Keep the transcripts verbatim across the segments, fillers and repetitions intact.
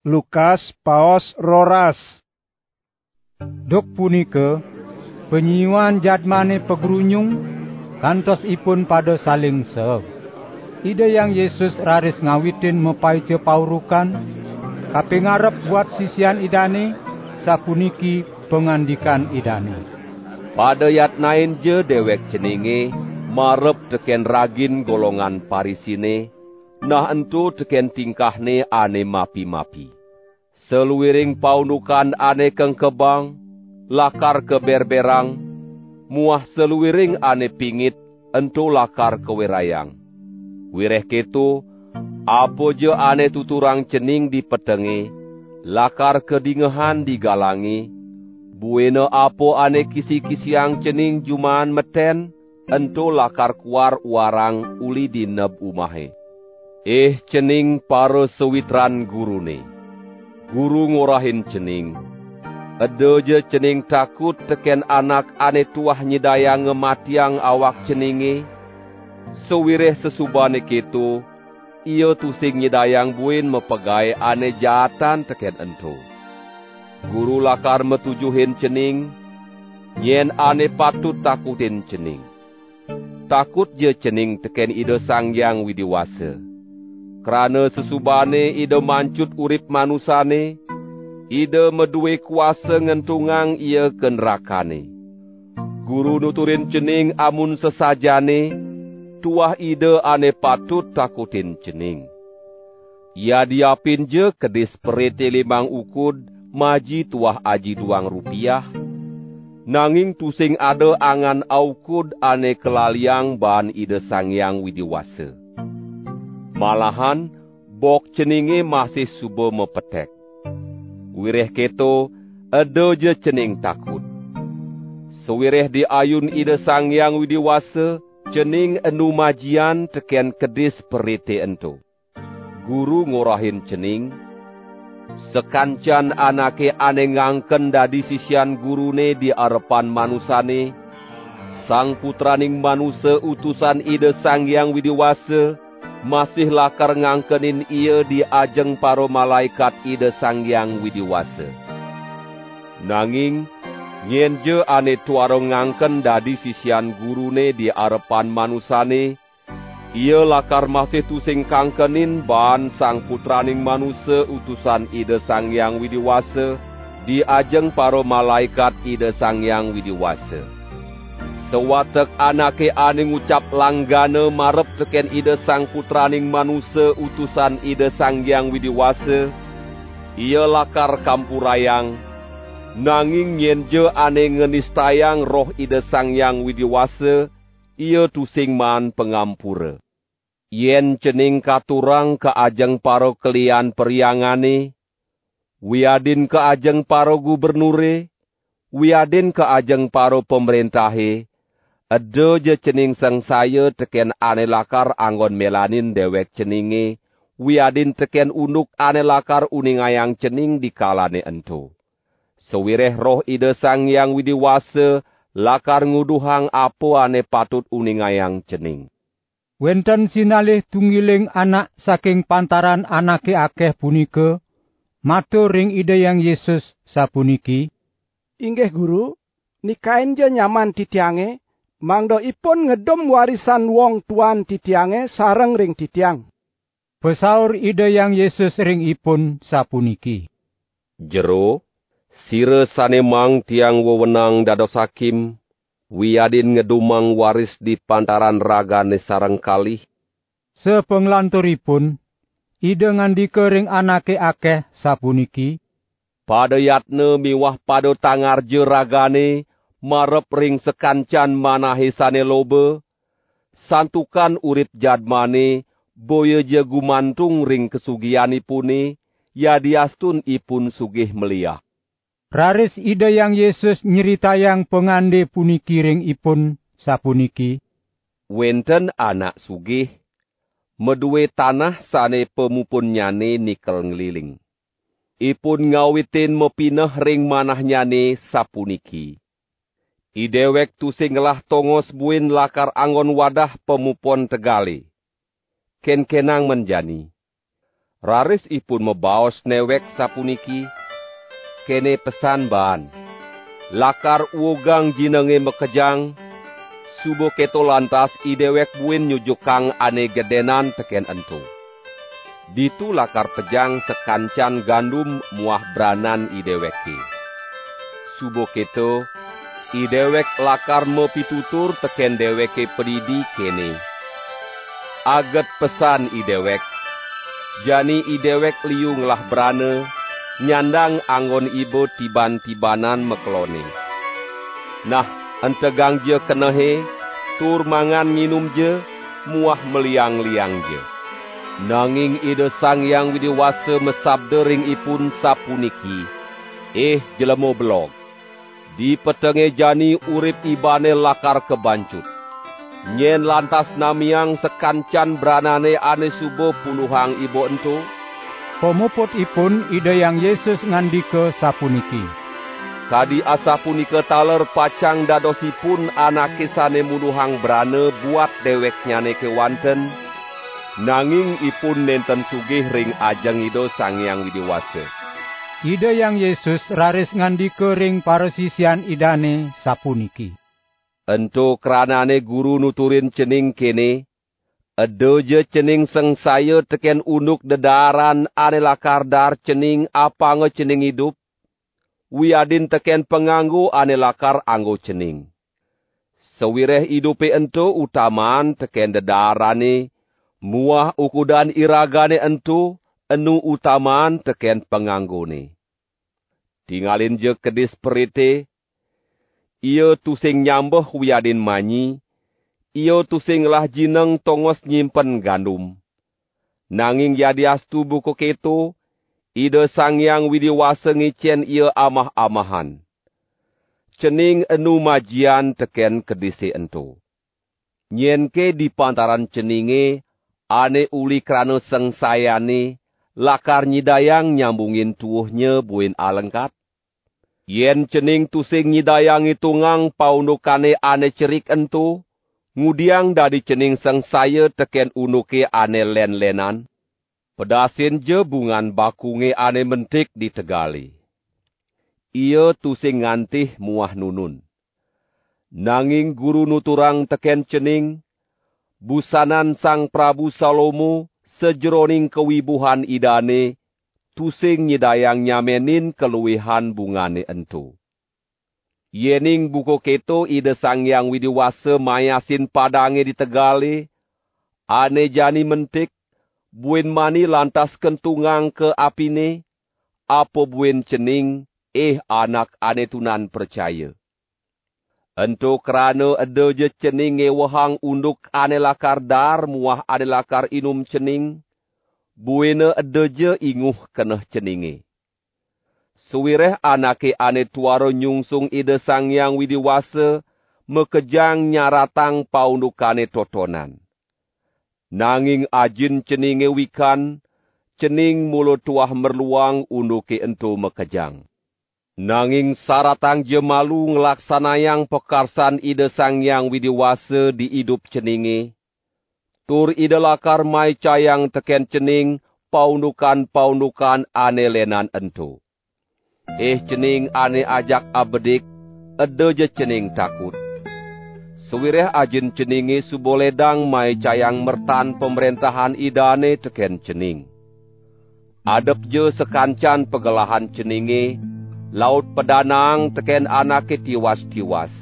Lukas paos roras. Duk punika penyiuan jadmane pegrunyung kantos ipun pada saling seg. Ida yang Yesus raris ngawitin mepaice paurukan kapingarep buat sisian idane sapuniki pengandikan idane. Pada yatnain je dewek ceninge marep teken ragin golongan Parisine, nah entu teken tingkahne ane mapi-mapi. Seluwiring paunukan ane kengkebang, lakar keberberang, muah seluwiring ane pingit, entu lakar kewerayang. Wireh ketu, apa je ane tuturang cening di petenge, lakar kedingehan digalangi, buena apa ane kisi-kisiang cening jumaan meten, entu lakar kuar warang uli di neb umahe. Eh cening para sewitran gurune. Guru ngorahin cening. Ada je cening takut teken anak ane tuah nyidayang ngematiang awak ceninge. Sewireh sesubane ketu, ia tusing nyidayang buin mepegai ane jahatan teken ento. Guru lakar metujuhin cening, nyen ane patut takutin cening. Takut je cening teken ida Sang Hyang Widiwasa. Kerana sesubane ida mancut urip manusane, ida meduwe kuasa ngentungang ia ke nerakane. Guru nuturin cening amun sesajane, tuah ida ane patut takutin cening. Ia diapin je kedis perete limang ukud, maji tuah aji duang rupiah, nanging tusing ada angan aukud ane kelaliang ban ida Sang Hyang Widiwasa. Malahan, bok ceninge masih suba mepetek. Wireh keto, ada je cening takut. Sewireh di ayun ida Sang Hyang Widiwasa, cening enu majian teken kedis perete ento. Guru ngorahin cening, sekancan anake ane ngangken dadi sisian gurune di arepan manusane, sang putraning manusa utusan ida Sang Hyang Widiwasa, masih lakar ngangkenin ia di ajeng paro malaikat ida Sang Hyang Widiwasa. Nanging, nyen je ane tuaro ngangken dadi sisian gurune di arepan manusane, ia lakar masih tusing kangkenin ban sang putraning manusa utusan ida Sang Hyang Widiwasa di ajeng paro malaikat ida Sang Hyang Widiwasa. Sewatek anake ane ngucap langgana marep teken ida sang putraning manusa utusan ida Sang Hyang Widiwasa, ia lakar kampurayang, nanging nyen je ane ngenistayang roh ida Sang Hyang Widiwasa, ia tusing man pengampura. Yen cening katurang ke ajeng paro kelian periangane, wiadin ke ajeng paro gubernure, wiadin ke ajeng paro pemerintahe, ada je cening sengsaya teken ane lakar anggon melanin dewek ceninge, wiadin teken unuk ane lakar uningayang cening di kalane ento. Sewireh roh ida Sang Hyang Widiwasa, lakar nguduhang apa ane patut uningayang cening. Wenten sinalih tunggiling anak saking pantaran anake akeh punika, matur ring ida yang Yesus sapuniki, Inggih guru, nikain je nyaman titiange, mangdo ipun ngedum warisan wong tuan titiange sareng ring titiang. Pesaur ida yang Yesus ring ipun sapuniki, Jero, sire sanemang tiang wewenang dados hakim, wiadin ngedumang waris di pantaran ragane sareng kalih. Sepenglanturipun, ida ngandika ring anake akeh sapuniki, pada yatne miwah pada tangarje ragane, marep ring sekancan manahe sane lobe, santukan urip jadmane, boya je gumantung ring kesugianipune, yadiastun ipun sugih meliah. Raris ida yang Yesus nyeritayang pengande puniki ring ipun sapuniki, wenten anak sugih, meduwe tanah sane pemupunnyane nikel ngeliling. Ipun ngawitin mepineh ring manahnyane sapuniki. Idewek tusing ngelah tongos buin lakar anggon wadah pemupon tegale. Ken-kenang menjani. Raris ipun mebaos newek sapuniki, kene pesan ban. Lakar uogang jinenge mekejang, subo keto lantas idewek buin nyujukang ane gedenan teken ento. Ditu lakar pejang sekancan gandum muah branan ideweki. Subo keto, idewek lakar mepitutur teken deweke pedidi kene. Aget pesan idewek, jani idewek liung lah brane, nyandang anggon ibo tiban-tibanan mekelone. Nah, entegang je kenehe, tur mangan minum je, muah meliang-liang je. Nanging ide Sang Yang Widiwasa mesabda ring ipun sapuniki, eh jelemo belog. Di petenge jani urip ibane lakar kebancut. Nyen lantas namiang sekancan branane ane subo puluhang ibo ento. Pemuput ipun ide yang Yesus ngandika sapuniki. Kadi asa punika taler pacang dadosipun anake sane muluhang brane buat dewek nyane kewanten, nanging ipun nenten sugih ring ajeng ida Sang Yang Widiwasa. Ide yang Yesus raris ngandika ring para sisian idane sapuniki. Ento kranane guru nuturin cening kene, edo je cening sengsaya teken unduk dedaran ane lakar dar cening apa nge cening hidup, wiadin teken penganggo ane lakar anggo cening. Sewireh hidupe ento utamaan teken dedarane, muah ukudan iragane ento, enu utamaan teken penganggone. Tingalin je kedis perite, ia tusing nyambeh wiadin manyi, ia tusing lah jineng tongos nyimpen gandum. Nanging yadiastu buku keto, ide Sang Yang Widiwasa ngicen ia amah-amahan. Cening enu majian teken kedisi ento. Nyenke di pantaran ceninge, ane uli krana sengsayane, lakar nyidayang nyambungin tuuhnya buin alengkat. Yen cening tusing nyidayang itungang paundukane ane cerik ento, ngudiang dari cening sengsaya teken unuke ane len-lenan. Pedasin je bungan bakunge ane mentik di tegali. Ia tusing ngantih muah nunun. Nanging guru nuturang teken cening, busanan Sang Prabu Salomo sejeroning kewibuhan idane, tusing nyidayang nyamenin keluwihan bungane ento. Yening buko keto ide Sang Yang Widiwasa mayasin padange di tegale, ane jani mentik, buin mani lantas kentungang ke apine, apo buin cening, eh anak ane tunan percaya. Ento krana ede je cening ngewahang unduk ane lakar dar muah ane lakar inum cening, buina ede je inguh keneh ceninge. Suwireh anake ane tuaro nyungsung ide Sang Yang Widiwasa, mekejang nyaratang paundukane totonan. Nanging ajin ceninge wikan, cening mulo tuah merluang unduke ento mekejang. Nanging saratang je malu ngelaksanayang pekarsan ide Sang Yang Widiwasa di hidup ceninge, tur ide lakar mai cayang teken cening paundukan-paundukan ane lenan ento. Eh cening ane ajak abedik, ede je cening takut. Sewireh ajin ceninge suboledang mai cayang mertan pemerintahan idane teken cening. Adep je sekancan pegelahan ceninge, laut pedanang teken anake tiwas-tiwas.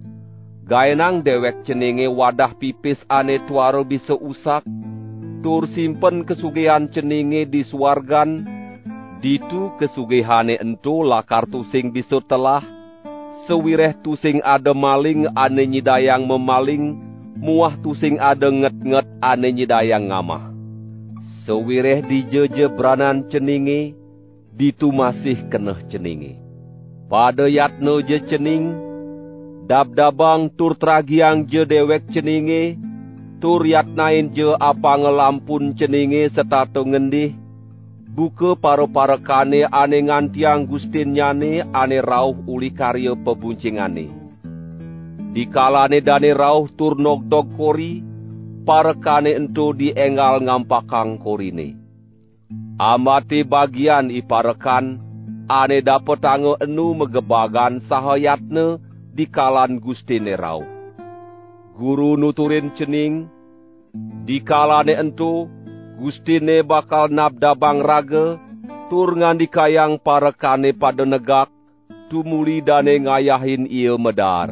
Gaenang dewek ceninge wadah pipis ane tuaro bisa usak, tur simpen kesugihan ceninge di suargan, ditu kesugihane ento lakar tusing bisa telah, sewireh tusing ada maling ane nyidayang memaling, muah tusing ada nget-nget ane nyidayang ngamah. Sewireh di jeje beranan ceninge, ditu masih keneh ceninge. Pada yatno je cening, dab-dabang tur tragiang je dewek ceninge, tur yatnain je apa ngelampun ceninge setato ngendih, buka paro-parekane ane ngantiang gustin nyane ane rauh uli karya pebuncingane. Dikalane dane rauh tur nogdog kori, parekane ento dienggal ngampakang korine. Amati bagian iparekan, ane dapet ange enu megebagan sahayatne di kalan Gustine rauh. Guru nuturin cening, di kalane entu, Gustine bakal nabdabang raga, tur ngandikayang parekane pada negak, tumuli dane ngayahin ia medar.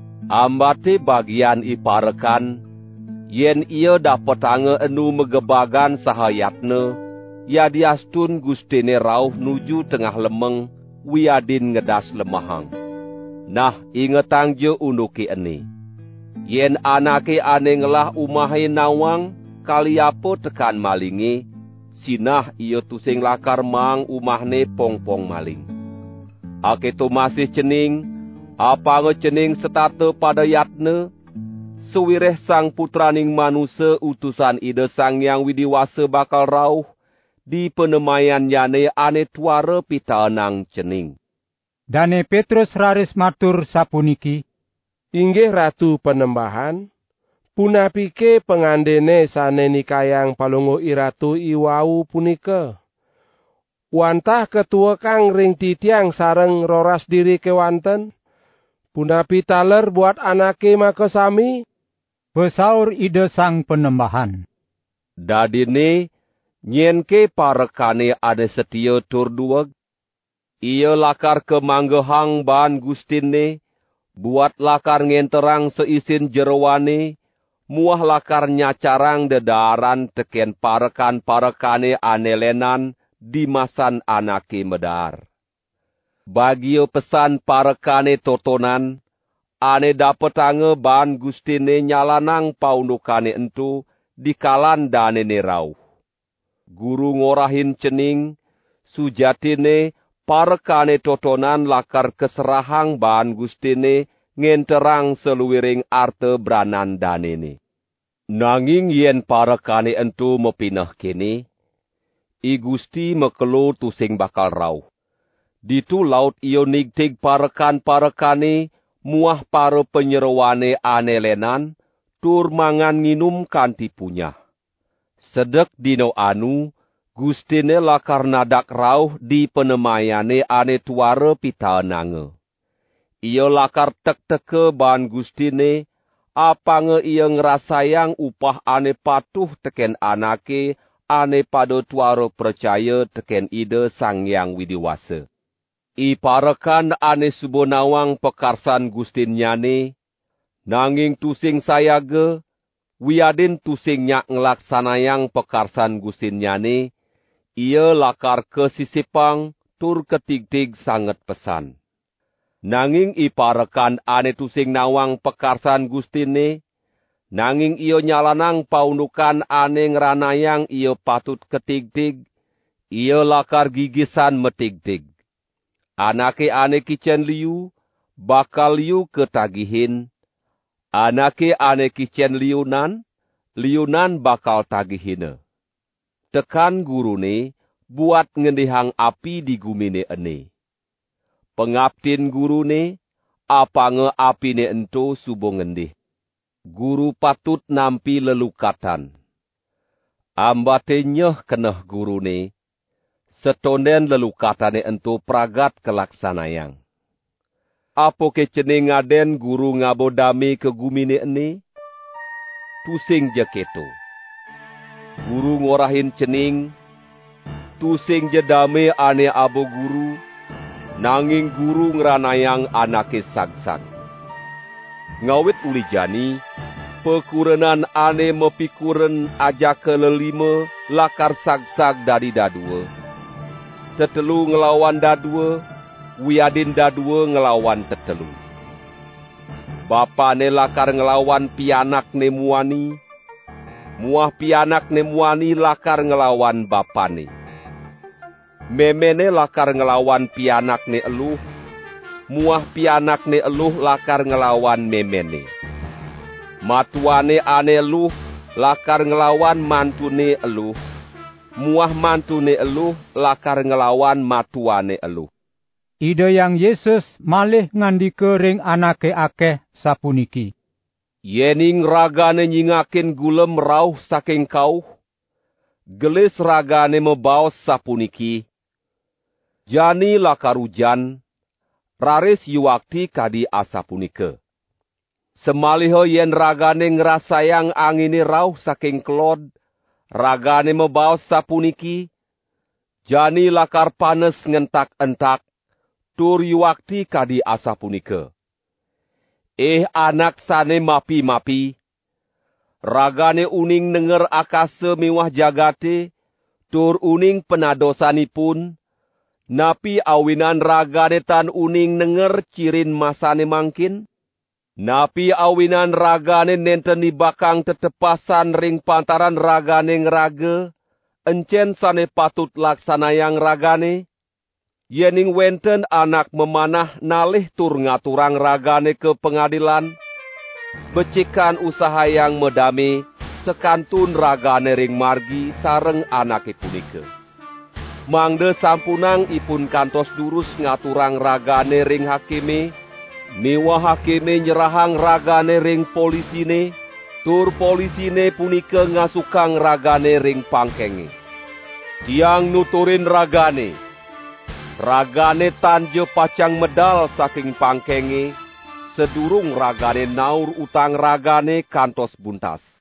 Ambate bagian iparekan, yen ia dapet ange enu megebagan sahayatne, ya diastun Gustine rauh nuju tengah lemeng, wiadin ngedas lemahang. Nah, ingetang je unuki eni. Yen anake ane ngelah umahe nawang, kali apa tekan malingi, sinah ia tusing lakar mang umahne pong-pong maling. Ake tu masih cening, apa nge cening setate pada yatne, suwireh sang putraning manusia utusan ide sang yang widiwasa bakal rauh, di penemayan yane ane tuare pitaenang cening. Dane Petrus raris matur sapuniki, Inggih Ratu Penembahan, punapike pengandene sane nikayang palungo iratu iwau punika. Wantah ketua kang ring titiang sareng roras diri kewanten, punapi taler buat anake makasami? Besaur ide sang Penembahan. Dadine, nyenke parekane ade setia tur duweg, ia lakar ke manggehang ban Gustine, buat lakar ngenterang seisin jerowane, muah lakar nyacarang dedaran teken parekan-parekane anelenan di masan anake medar. Bagio pesan parekane totonan, ane dapet ange ban Gustine nyalanang paundukane entu di kalan danene rauh. Guru ngorahin cening, sujatine parekane totonan lakar keserahang ban Gustine ngenterang seluwiring arte branan danene. Nanging yen parekane entu mepineh kene, I Gusti mekelo tusing bakal rauh. Ditu laut iyo nigtig parekan-parekane muah pare penyerowane anelenan, tur mangan nginum kanti punyah. Sedek dino anu, Gustine lakar nadak rauh di penemayane ane tuare pitaenange. Ia lakar tek-teke ban Gustine, apange ia ngerasayang upah ane patuh teken anake, ane pada tuare percaya teken ide sang yang widiwasa. I parekan ane subonawang pekarsan Gustin nyane, nanging tusing sayage, wiadin tusing nyak ngelaksanayang pekarsan Gustin nyane, ia lakar kesisipang tur ketig-tig sangat pesan. Nanging iparekan ane tusing nawang pekarsan Gustine, nanging iyo nyalanang paundukan ane ngeranayang iyo patut ketig-tig, iyo lakar gigisan metig-tig. Anake ane kicen liu, bakal liu ketagihin. Anake ane kicen liunan, liunan bakal tagihine. Tekan gurune, buat ngendihang api di gumine ene. Pengaptin gurune, apange apine ento subo ngendih. Guru patut nampi lelukatan. Ambate nyeh keneh gurune, setonden lelukatane ento pragat kelaksanayang. Apo kecening ngaden guru ngabodame ke gumine ene? Tusing je keto. Guru ngorahin cening, tusing je dame ane abo guru, nanging guru ngeranayang anake sagsag. Ngawit uli jani, pekurenan ane mepikuren aja kelelima lakar sagsag dari dadua. Tetelu ngelawan dadua, wiadin dadua ngelawan tetelu. Bapa ne lakar ngelawan pianak ne muani, muah pianak ne muani lakar ngelawan bapane. Memene lakar ngelawan pianak ne eluh, muah pianak ne eluh lakar ngelawan memene. Matuane ane eluh lakar ngelawan mantune eluh, muah mantune eluh lakar ngelawan matuane eluh. Ide yang Yesus malih ngandike ring anake akeh sapuniki. Yening ragane nyingakin gulem rauh saking kauh, gelis ragane mebaos sapuniki, jani lakarujan, raris yuwakti kadi asapunike. Semaliho yen ragane ngrasayang angine rauh saking kelod, ragane mebaos sapuniki, jani lakar panes ngentak-entak, tur yuwakti kadi asapunike. Eh anak sane mapi-mapi, ragane uning nenger akase miwah jagate, tur uning penadosanipun, napi awinan ragane tan uning nenger cirin masane mangkin, napi awinan ragane nenten bakang tetepasan ring pantaran ragane ngrage, encen sane patut laksanayang ragane, yening wenten anak memanah nalih tur ngaturang ragane ke pengadilan, becikan usaha yang medame, sekantun ragane ring margi sareng anake punike. Mangde sampunang ipun kantos durus ngaturang ragane ring hakime, miwah hakime nyerahang ragane ring polisine, tur polisine punike ngasukang ragane ring pangkenge. Tiang nuturin ragane, ragane tanje pacang medal saking pangkenge, sedurung ragane naur utang ragane kantos buntas.